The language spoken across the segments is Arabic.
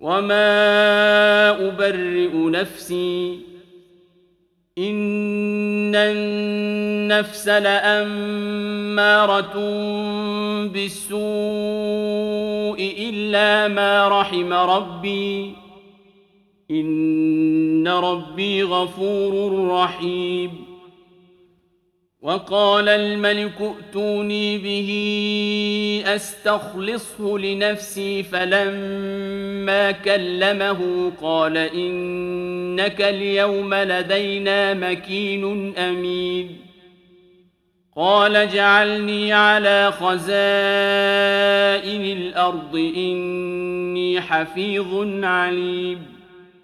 وما أبرئ نفسي إن النفس لأمارة بالسوء إلا ما رحم ربي إن ربي غفور رحيم. وقال الملك ائتوني به أستخلصه لنفسي فلما كلمه قال إنك اليوم لدينا مكين أمين. قال اجعلني على خزائن الأرض إني حفيظ عليم.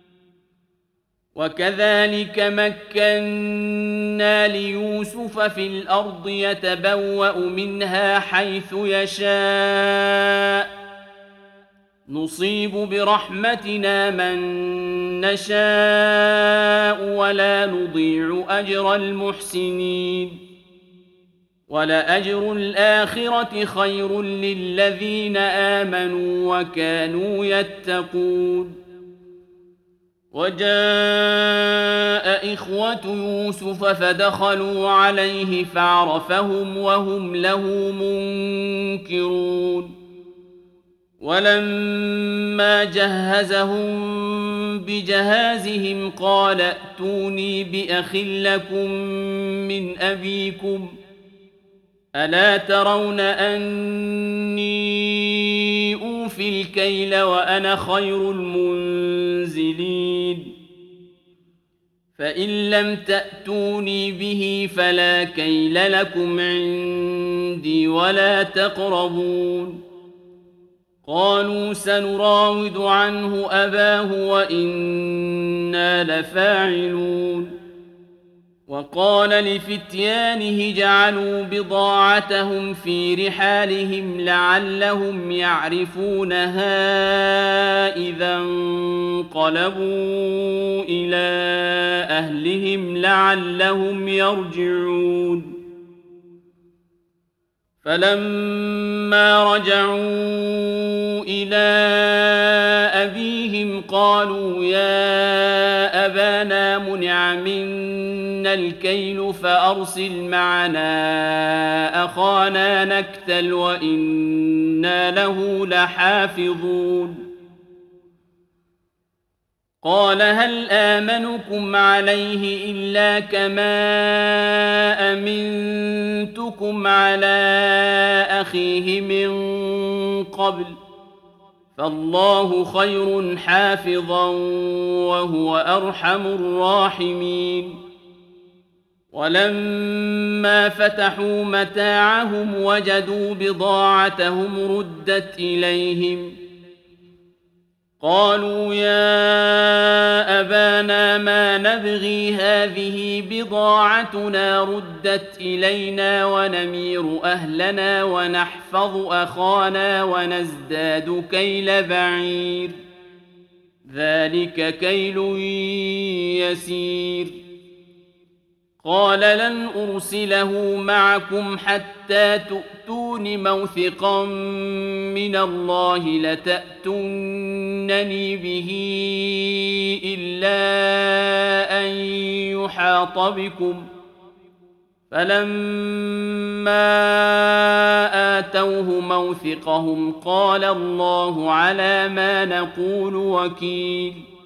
وكذلك مكنا ليوسف في الأرض يتبوأ منها حيث يشاء نصيب برحمتنا من نشاء ولا نضيع أجر المحسنين. ولأجر الآخرة خير للذين آمنوا وكانوا يتقون. وجاء إخوة يوسف فدخلوا عليه فعرفهم وهم له منكرون. ولما جهزهم بجهازهم قال ائتوني بأخ لكم من أبيكم ألا ترون أني أوفي الكيل وأنا خير المنزلين. فإن لم تأتوني به فلا كيل لكم عندي ولا تقربون. قالوا سنراود عنه أباه وإنا لفاعلون. وقال لفتيانه جعلوا بضاعتهم في رحالهم لعلهم يعرفونها إذا انقلبوا إلى أهلهم لعلهم يرجعون. فلما رجعوا إلى أبيهم قالوا يا أبانا منع منا الكيل فأرسل معنا أخانا نكتل وإنا له لحافظون. قال هل آمنكم عليه إلا كما أمنتكم على أخيه من قبل فالله خير حافظا وهو أرحم الراحمين. ولما فتحوا متاعهم وجدوا بضاعتهم ردت إليهم قالوا يا أبانا ما نبغي هذه بضاعتنا ردت إلينا ونمير أهلنا ونحفظ أخانا ونزداد كيل بعير ذلك كيل يسير. قال لن أرسله معكم حتى تؤتون موثقا من الله لتأتونني به إلا أن يحاط بكم. فلما آتوه موثقهم قال الله على ما نقول وكيل.